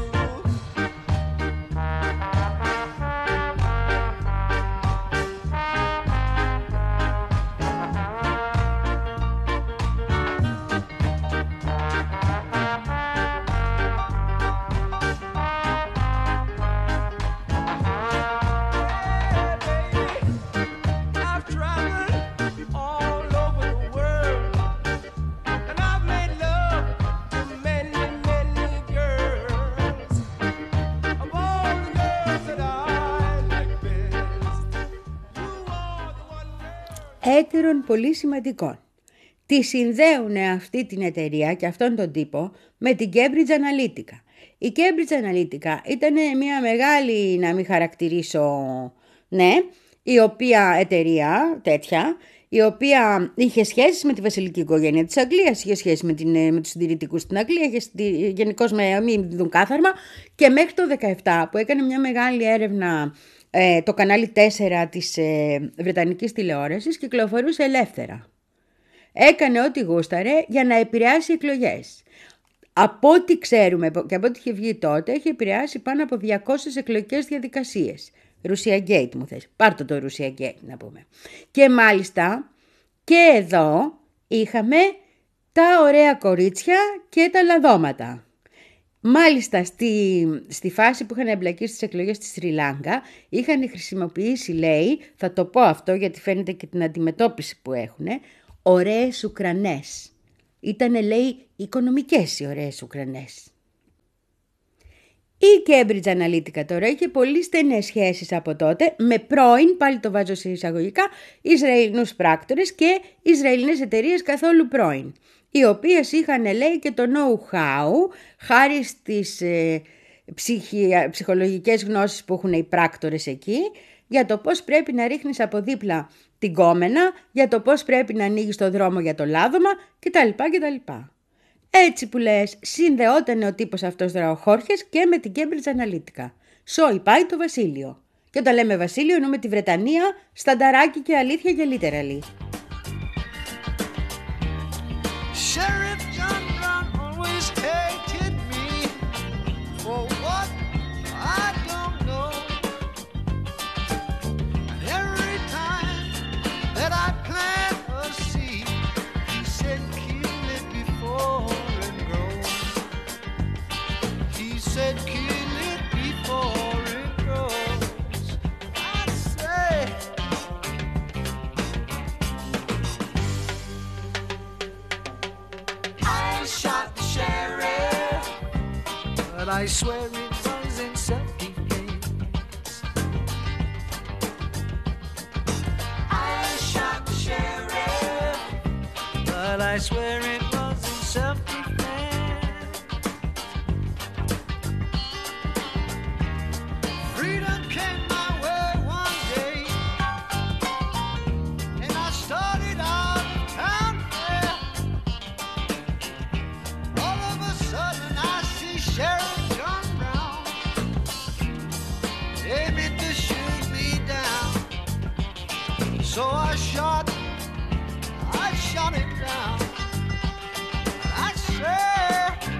I've traveled all over the world, and I've made love to many, many girls. Of all the girls that I like best, you are the one girl. Έτερων πολύ σημαντικών. Τη συνδέουν αυτή την εταιρεία και αυτόν τον τύπο με την Cambridge Analytica. Η Cambridge Analytica ήταν μια μεγάλη, να μην χαρακτηρίσω, ναι, η οποία εταιρεία τέτοια, η οποία είχε σχέσεις με τη βασιλική οικογένεια της Αγγλίας, είχε σχέσεις με, την, με τους συντηρητικούς στην Αγγλία, είχε γενικώς με μην δουν κάθαρμα, και μέχρι το δεκαεπτά που έκανε μια μεγάλη έρευνα ε, το κανάλι τέσσερα της ε, Βρετανικής τηλεόρασης, κυκλοφορούσε ελεύθερα. Έκανε ό,τι γούσταρε για να επηρεάσει εκλογές. Από ό,τι ξέρουμε και από ό,τι είχε βγει τότε, έχει επηρεάσει πάνω από διακόσιες εκλογικές διαδικασίες. Russia Gate μου θες. Πάρ' το το Russia Gate να πούμε. Και μάλιστα και εδώ είχαμε τα ωραία κορίτσια και τα λαδώματα. Μάλιστα στη, στη φάση που είχαν εμπλακεί στις εκλογές στη Σρι Λάγκα, είχαν χρησιμοποιήσει, λέει, θα το πω αυτό γιατί φαίνεται και την αντιμετώπιση που έχουν, ωραίες Ουκρανές. Ήτανε, λέει, οικονομικές οι ωραίες Ουκρανές. Η Cambridge Analytica τώρα είχε πολύ στενές σχέσεις από τότε με πρώην, πάλι το βάζω σε εισαγωγικά, Ισραηλινούς πράκτορες και Ισραηλινές εταιρείες καθόλου πρώην, οι οποίες είχαν, λέει, και το know-how, χάρη στις ε, ψυχι, ψυχολογικές γνώσεις που έχουν οι πράκτορες εκεί, για το πώς πρέπει να ρίχνεις από δίπλα την κόμενα, για το πώς πρέπει να ανοίγεις το δρόμο για το λάδωμα κτλ. κτλ. Έτσι που λες, συνδεόταν ο τύπος αυτός τώρα ο Χόρχες και με την Cambridge Analytica. Σόι πάει το βασίλειο. Και όταν λέμε βασίλειο εννοούμε τη Βρετανία, στανταράκι και αλήθεια και literally. Sheriff John Brown always hated me for what I don't know. And every time that I plant a seed, he said kill it before it grows. He said kill it before it grows. I say but I swear it was in self-defense. I shot the sheriff, but I swear it was in self-defense. Freedom came my way one day, and I started out of town fair. All of a sudden I see Sheriff John Brown aiming to shoot me down. So I shot, I shot him down. I swear,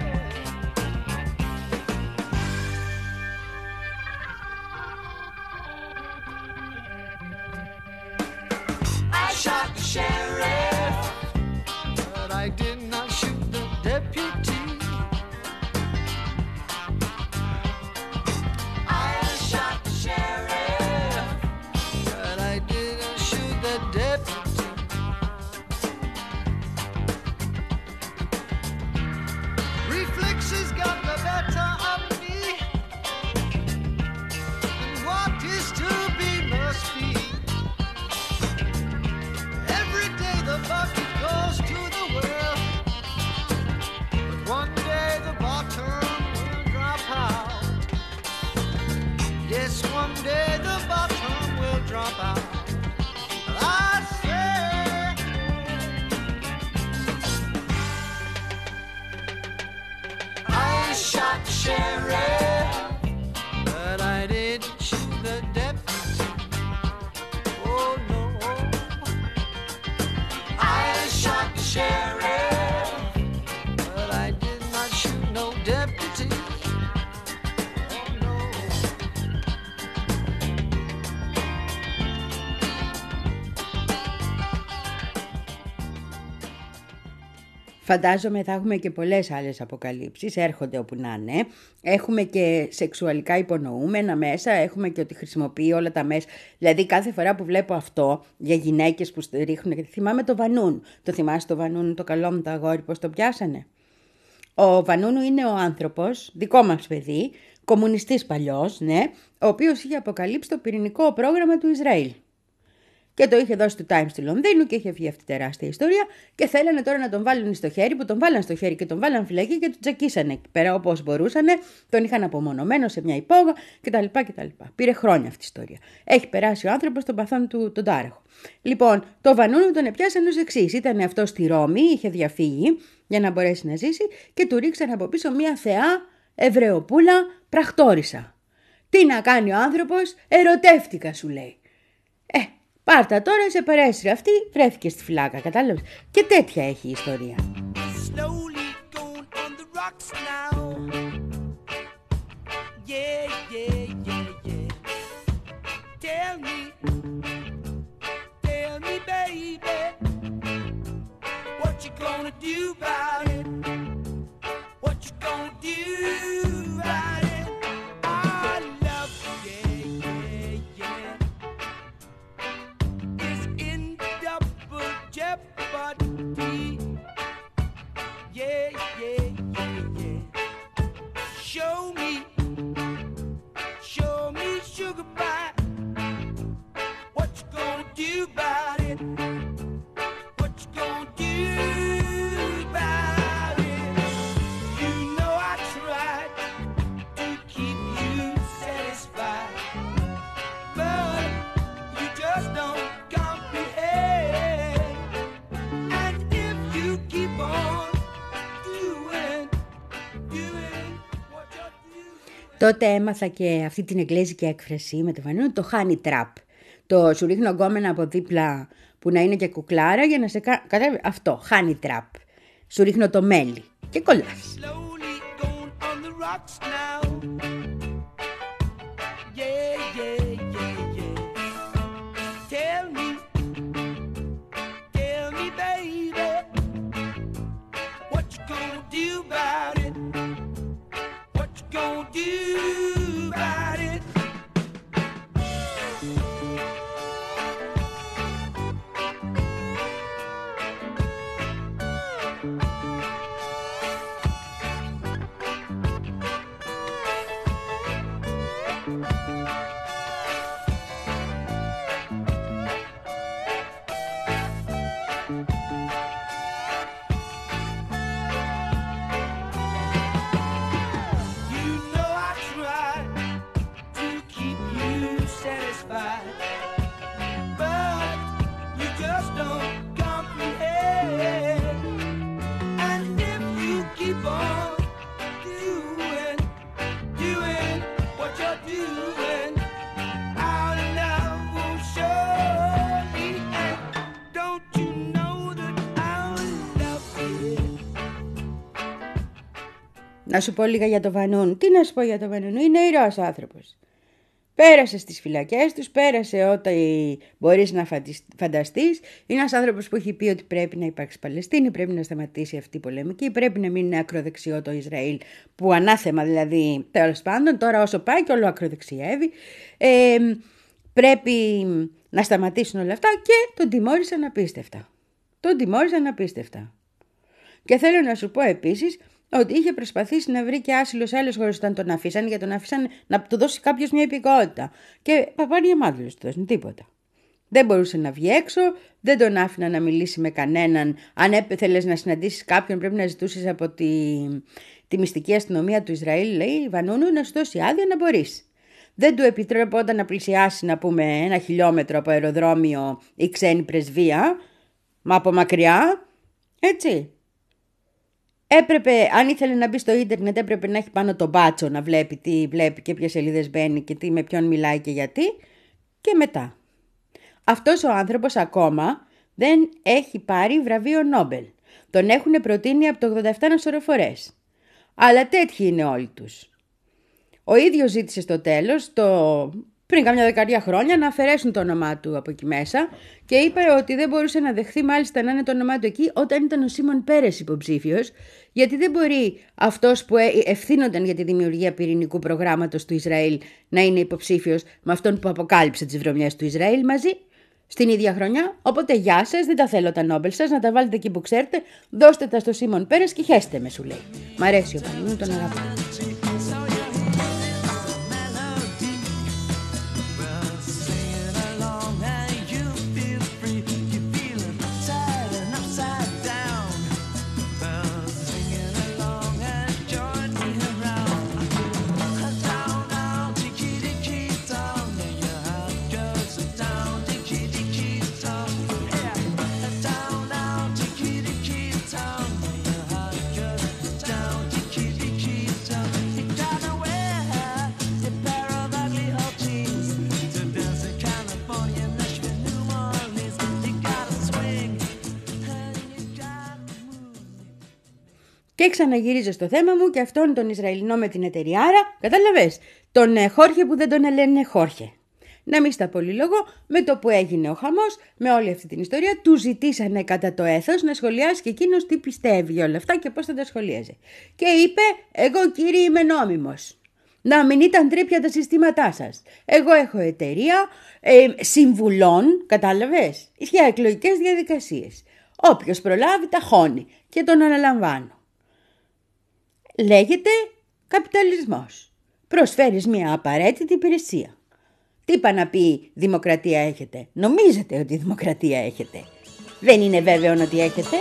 I shot the sheriff, but I did not shoot the deputy. I shot the sheriff, but I didn't shoot the deputy. Reflexes got the better of me, and what is to be must be. Every day the bucket goes to the well, but one day the bottom will drop out. Yes, one day the bottom will drop out. But I say, I shot the sheriff, but I didn't shoot the deputy. Oh no, I shot the sheriff, but I did not shoot no deputy. Oh no. Φαντάζομαι θα έχουμε και πολλές άλλες αποκαλύψεις, έρχονται όπου να είναι. Έχουμε και σεξουαλικά υπονοούμενα μέσα, έχουμε και ότι χρησιμοποιεί όλα τα μέσα. Δηλαδή κάθε φορά που βλέπω αυτό για γυναίκες που ρίχνουν, θυμάμαι το Βανούνου. Το θυμάσαι το Βανούνου, το καλό μου το αγόρι, πώς το πιάσανε? Ο Βανούνου είναι ο άνθρωπος, δικό μας παιδί, κομμουνιστής παλιός, ναι, ο οποίος είχε αποκαλύψει το πυρηνικό πρόγραμμα του Ισραήλ. Και το είχε δώσει του Times του Λονδίνου και είχε βγει αυτή τεράστια ιστορία. Και θέλανε τώρα να τον βάλουν στο χέρι, που τον βάλαν στο χέρι και τον βάλαν φυλακή και του τσακίσανε εκεί πέρα όπως μπορούσανε. Τον είχαν απομονωμένο σε μια υπόγα κτλ. κτλ. Πήρε χρόνια αυτή η ιστορία. Έχει περάσει ο άνθρωπος στον παθόν του τον τάραχο. Λοιπόν, το Βανούνου τον επιάσανε ως εξής. Ήταν αυτό στη Ρώμη, είχε διαφύγει για να μπορέσει να ζήσει και του ρίξαν από πίσω μια θεά Εβραιοπούλα πραχτόρισα. Τι να κάνει ο άνθρωπος, ερωτεύτηκα σου λέει. Ε, πάρτα τώρα, σε περάσει αυτή, βρέθηκε στη φυλάκα, κατάλαβες. Και τέτοια έχει η ιστορία. Slowly going on the rocks now. Yeah, yeah, yeah, yeah. Tell me, tell me, baby, what you gonna do about it? What you gonna do about it? I love you, yeah, yeah, yeah. It's in double jeopardy. Yeah, yeah, yeah, yeah. Show me, show me, sugar pie. What you gonna do about it? What you gonna do about it? You know I tried to keep you satisfied, but you just don't comprehend. And if you keep on Τότε έμαθα και αυτή την εγγλέζικη έκφραση με το Βανούνου, το honey trap. Το σου ρίχνω γκόμενα από δίπλα που να είναι και κουκλάρα για να σε κάνει. Κατάλαβε αυτό, honey trap. Σου ρίχνω το μέλι και κολλάς. Να σου πω λίγα για το Βανούν. Τι να σου πω για το Βανούν, είναι ήρωας ο άνθρωπος. Πέρασε στις φυλακές τους, πέρασε ό,τι μπορείς να φανταστείς. Είναι ένας άνθρωπος που έχει πει ότι πρέπει να υπάρξει Παλαιστίνη, πρέπει να σταματήσει αυτή η πολεμική, πρέπει να μην είναι ακροδεξιό το Ισραήλ, που ανάθεμα δηλαδή, τέλος πάντων, τώρα όσο πάει και όλο ακροδεξιεύει. Ε, πρέπει να σταματήσουν όλα αυτά και τον τιμώρησαν απίστευτα. Τον τιμώρησαν απίστευτα. Και θέλω να σου πω επίσης ότι είχε προσπαθήσει να βρει και άσυλο σε άλλες χώρες όταν τον αφήσαν, γιατί τον αφήσαν να του δώσει κάποιος μια υπηκότητα. Και παπάρια μάδουλος του δώσουν τίποτα. Δεν μπορούσε να βγει έξω, δεν τον άφηναν να μιλήσει με κανέναν. Αν έπεθελες να συναντήσεις κάποιον, πρέπει να ζητήσεις από τη, τη μυστική αστυνομία του Ισραήλ, λέει Βανούνου, να σου δώσει άδεια να μπορείς. Δεν του επιτρέπονταν να πλησιάσει, να πούμε, ένα χιλιόμετρο από αεροδρόμιο ή ξένη πρεσβεία, μα από μακριά, έτσι. Έπρεπε, αν ήθελε να μπει στο ίντερνετ, έπρεπε να έχει πάνω τον μπάτσο να βλέπει τι βλέπει και ποιες σελίδες μπαίνει και τι, με ποιον μιλάει και γιατί. Και μετά. Αυτός ο άνθρωπος ακόμα δεν έχει πάρει βραβείο Νόμπελ. Τον έχουν προτείνει από το ογδόντα επτά ένα σωρό φορές. Αλλά τέτοιοι είναι όλοι τους. Ο ίδιος ζήτησε στο τέλος, το... πριν καμιά δεκαετία χρόνια, να αφαιρέσουν το όνομά του από εκεί μέσα και είπε ότι δεν μπορούσε να δεχθεί μάλιστα να είναι το όνομά του εκεί όταν ήταν ο Σίμον Πέρες υποψήφιος, γιατί δεν μπορεί αυτός που ευθύνονταν για τη δημιουργία πυρηνικού προγράμματος του Ισραήλ να είναι υποψήφιος με αυτόν που αποκάλυψε τις βρωμιές του Ισραήλ μαζί στην ίδια χρονιά. Οπότε γεια σας, δεν τα θέλω τα Νόμπελ σας, να τα βάλετε εκεί που ξέρετε, δώστε τα στο Σίμον Πέρες και χέστε με, σου λέει. Μ' αρέσει ο Πανίνου, τον αγαπάω. Και ξαναγυρίζω στο θέμα μου και αυτόν τον Ισραηλινό με την εταιριάρα, κατάλαβες, τον ε, Χόρχε που δεν τον λένε Χόρχε. Να μην στα πολυλογώ, με το που έγινε ο χαμός, με όλη αυτή την ιστορία, του ζητήσανε κατά το έθος να σχολιάσει και εκείνος τι πιστεύει όλα αυτά και πώς θα τα σχολίαζε. Και είπε, εγώ κύριε είμαι νόμιμος. Να μην ήταν τρίπια τα συστήματά σας. Εγώ έχω εταιρεία ε, συμβουλών, κατάλαβες, για εκλογικές διαδικασίες. Όποιος προλάβει τα χώνει και τον αναλαμβάνω. Λέγεται καπιταλισμός. Προσφέρεις μια απαραίτητη υπηρεσία. Τι είπα να πει δημοκρατία έχετε. Νομίζετε ότι δημοκρατία έχετε. Δεν είναι βέβαιο ότι έχετε.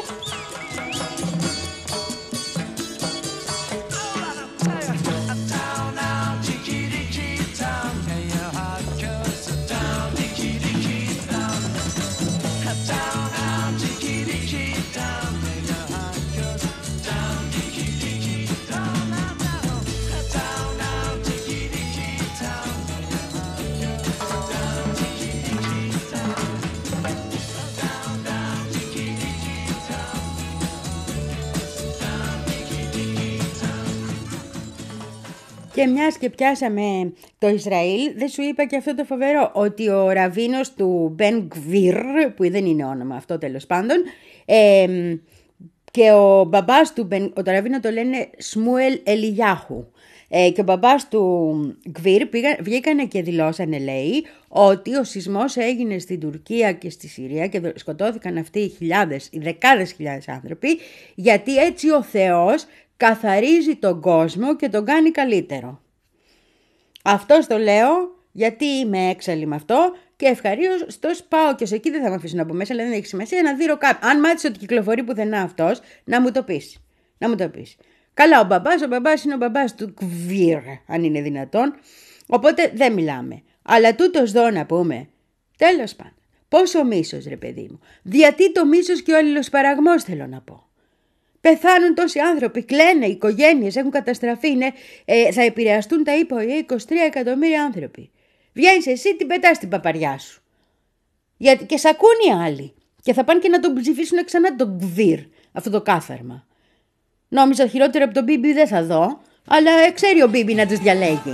Και μιας και πιάσαμε το Ισραήλ, δεν σου είπα και αυτό το φοβερό, ότι ο ραβίνος του Μπεν Γκβίρ, που δεν είναι όνομα αυτό τέλος πάντων, ε, και ο μπαμπάς του, ο το ραβίνο το λένε Σμούελ Ελιγιάχου, ε, και ο μπαμπάς του Γκβίρ πήγα, βγήκανε και δηλώσανε, λέει, ότι ο σεισμός έγινε στην Τουρκία και στη Συρία και σκοτώθηκαν αυτοί οι χιλιάδες, οι δεκάδες χιλιάδες άνθρωποι, γιατί έτσι ο Θεός καθαρίζει τον κόσμο και τον κάνει καλύτερο. Αυτό το λέω γιατί είμαι έξαλλη με αυτό και ευχαρίστως πάω και σε εκεί, δεν θα με αφήσουν από μέσα, αλλά δεν έχει σημασία, να δείρω κάποιον. Αν μάθεις ότι κυκλοφορεί πουθενά αυτός, να μου το πεις. Να μου το πεις. Καλά, ο μπαμπάς, ο μπαμπάς είναι ο μπαμπάς του Κβίρ, αν είναι δυνατόν. Οπότε δεν μιλάμε. Αλλά τούτος δω να πούμε. Τέλος πάντων. Πόσο μίσος, ρε παιδί μου. Γιατί το μίσος και ο αλληλοσπαραγμός, θέλω να πω. Πεθάνουν τόσοι άνθρωποι, κλαίνε, οι οικογένειες έχουν καταστραφεί, είναι, ε, θα επηρεαστούν τα είπα είκοσι τρία εκατομμύρια άνθρωποι. Βγαίνεις εσύ, την πετάς την παπαριά σου. Γιατί και σ' ακούν οι άλλοι. Και θα πάνε και να τον ψηφίσουν ξανά τον Γκβίρ, αυτό το κάθαρμα. Νόμιζα χειρότερο από τον Μπίμπι δεν θα δω, αλλά ξέρει ο Μπίμπι να τους διαλέγει.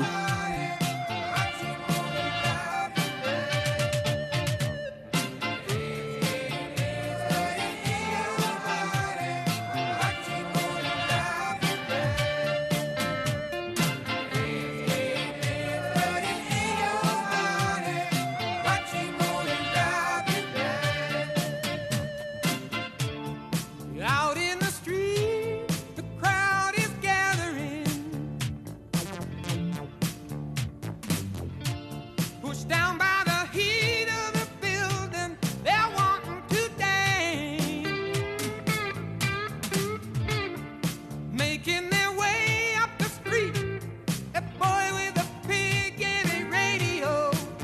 Out in the street, the crowd is gathering. Pushed down by the heat of the building, they're wanting to dance. Making their way up the street, a boy with a pig and a radio.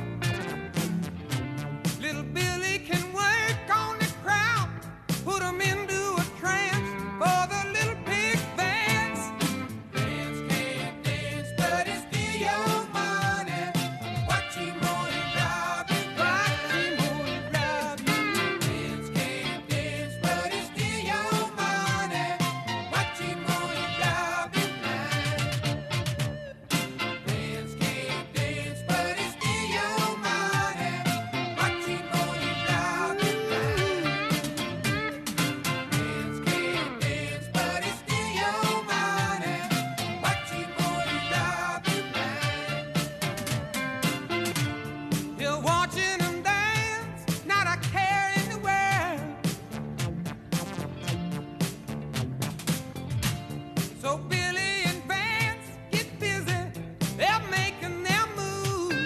Little Billy can work on the crowd, put 'em into a trance for the little pig fans. Fans can't dance, but it's still your money. Watch him only rob you, watch him only rob you. Fans can't dance, but it's still your money. Watch him only rob you blind. Fans can't dance, but it's still your money. Watch him only rob you blind. Fans can't dance, but it's still your money. Watch him only rob you blind. You're watching them dance, not a care in the world. So Billy and Vance get busy, they're making their move.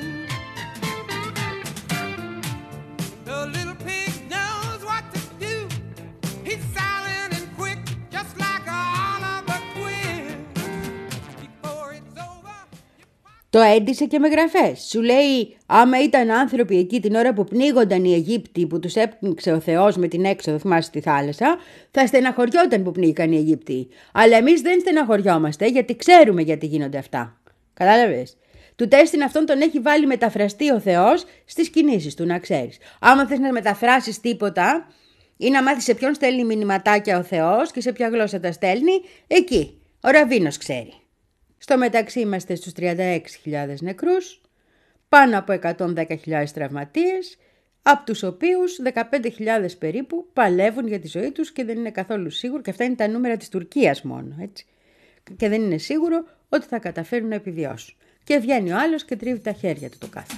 The little pig knows what to do. He's silent and quick, just like Oliver Twist. Before it's over, Το έντυσε και με γραφές. Σου λέει, άμα ήταν άνθρωποι εκεί την ώρα που πνίγονταν οι Αιγύπτιοι, που τους έπνιξε ο Θεός με την έξοδο, θυμάσαι, στη θάλασσα, θα στεναχωριόταν που πνίγηκαν οι Αιγύπτιοι. Αλλά εμείς δεν στεναχωριόμαστε, γιατί ξέρουμε γιατί γίνονται αυτά. Κατάλαβες? Του τέστην αυτόν τον έχει βάλει μεταφραστή ο Θεός στις κινήσεις του, να ξέρεις. Άμα θες να μεταφράσεις τίποτα ή να μάθεις σε ποιον στέλνει μηνυματάκια ο Θεός και σε ποια γλώσσα τα στέλνει, εκεί ο Ραβίνος ξέρει. Στο μεταξύ είμαστε στους τριάντα έξι χιλιάδες νεκρούς, πάνω από εκατόν δέκα χιλιάδες τραυματίες, από τους οποίους δεκαπέντε χιλιάδες περίπου παλεύουν για τη ζωή τους και δεν είναι καθόλου σίγουρο, και αυτά είναι τα νούμερα της Τουρκίας μόνο, έτσι. Και δεν είναι σίγουρο ότι θα καταφέρουν να επιβιώσουν. Και βγαίνει ο άλλος και τρίβει τα χέρια του το κάθε.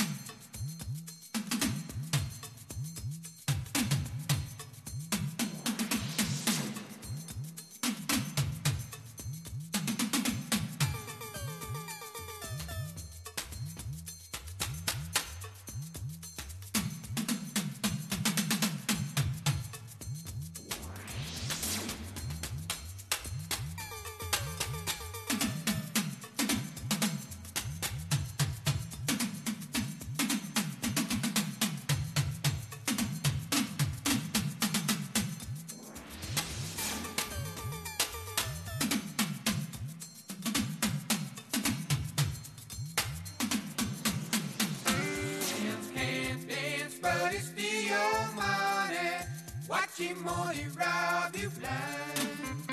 but it's still your money. Watch him or he rob you blind.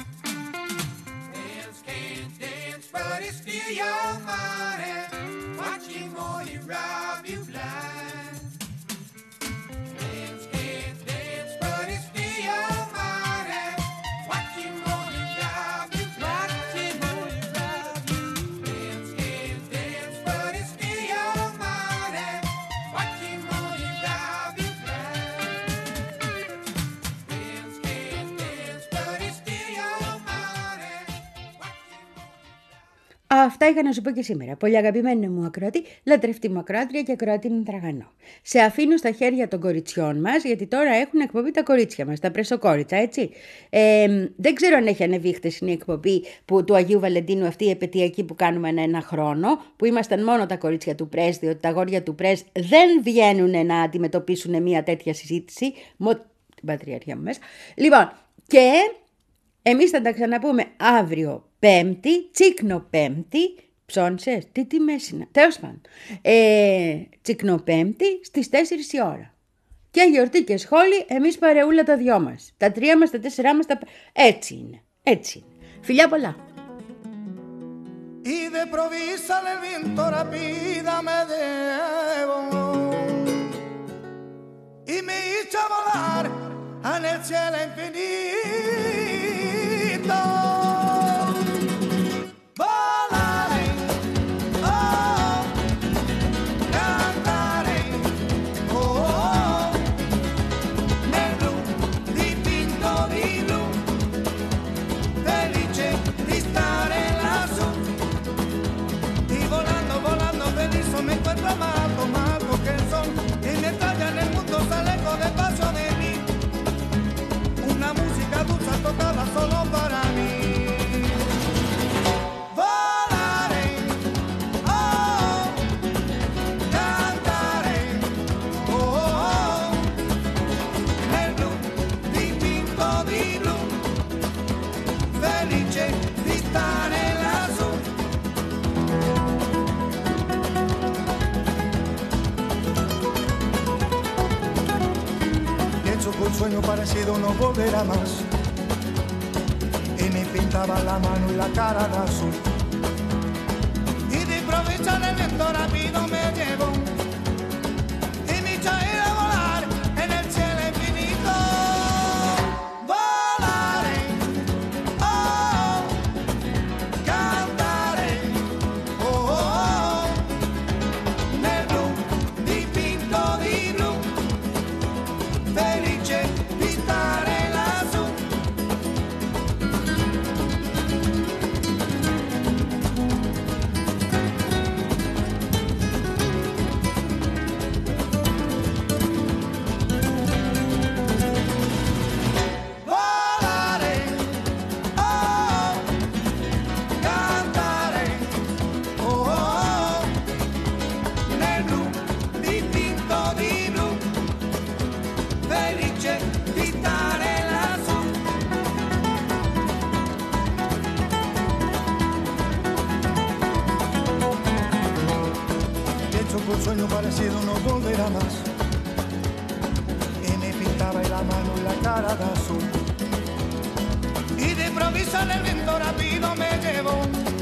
Dance can't dance, but it's still your money. Watch him or he rob you blind. Dance can't dance, but it's still your money. Watch him or he rob you blind. Watch him or he rob you. Dance can't dance, but it's still your money. Watch him or he rob you blind. Dance can't dance, but it's still your money. Watch him or he rob. Αυτά είχα να σου πω και σήμερα. Πολύ αγαπημένη μου ακροατή, λατρευτή μου ακροάτρια και ακροατή μου τραγανό. Σε αφήνω στα χέρια των κοριτσιών μας, γιατί τώρα έχουν εκπομπή τα κορίτσια μας, τα πρεσοκόριτσα, έτσι. Ε, δεν ξέρω αν έχει ανεβεί χτεσινή εκπομπή που, του Αγίου Βαλεντίνου, αυτή η επαιτειακή που κάνουμε ένα, ένα χρόνο, που ήμασταν μόνο τα κορίτσια του Πρέσ, διότι τα αγόρια του Πρέσ δεν βγαίνουν να αντιμετωπίσουν μια τέτοια συζήτηση. Μο... την πατριαρχία μου μέσα. Λοιπόν, και εμείς θα τα ξαναπούμε αύριο Πέμπτη, τσίκνο Πέμπτη. Ψώνισες, τι τιμές είναι, τέλος πάντων. Ε, τσικνοπέμπτη στις τέσσερις η ώρα. Και γιορτή και σχόλη, εμείς παρεούλα τα δυο μας. Τα τρία μας, τα τέσσερά μας, τα... έτσι είναι. Έτσι. Φιλιά πολλά. Y de provisa el viento rápida me debo y me hizo volar en el cielo infinito. Volaré, oh, cantaré, oh, oh, nel blu dipinto di blu, felice di stare lassù. Y volando, volando feliz me encuentro amado, amado que el sol y me talla en el mundo se lejos despacio de mí. Una música dulce tocada solo para mí. Volaré, oh, cantaré, oh, oh, nel blu dipinto di blu, felice di stare lassù. Pienso que un sueño parecido no volverá más. Y me pintaba la mano y la cara de azul. Y de improviso en el viento rápido me llevó. Y me hizo ir a volar en el cielo infinito. Volaré, oh, cantaré, oh, oh, nel blu dipinto di blu, felice di stare lassù. Volare, oh, cantare, oh, oh, nel blu dipinto di blu, felice di stare lassù. Pienso que un sueño parecido no volverá más. Y me pintaba la mano y la cara de azul. Y de improviso en el viento rápido me llevó.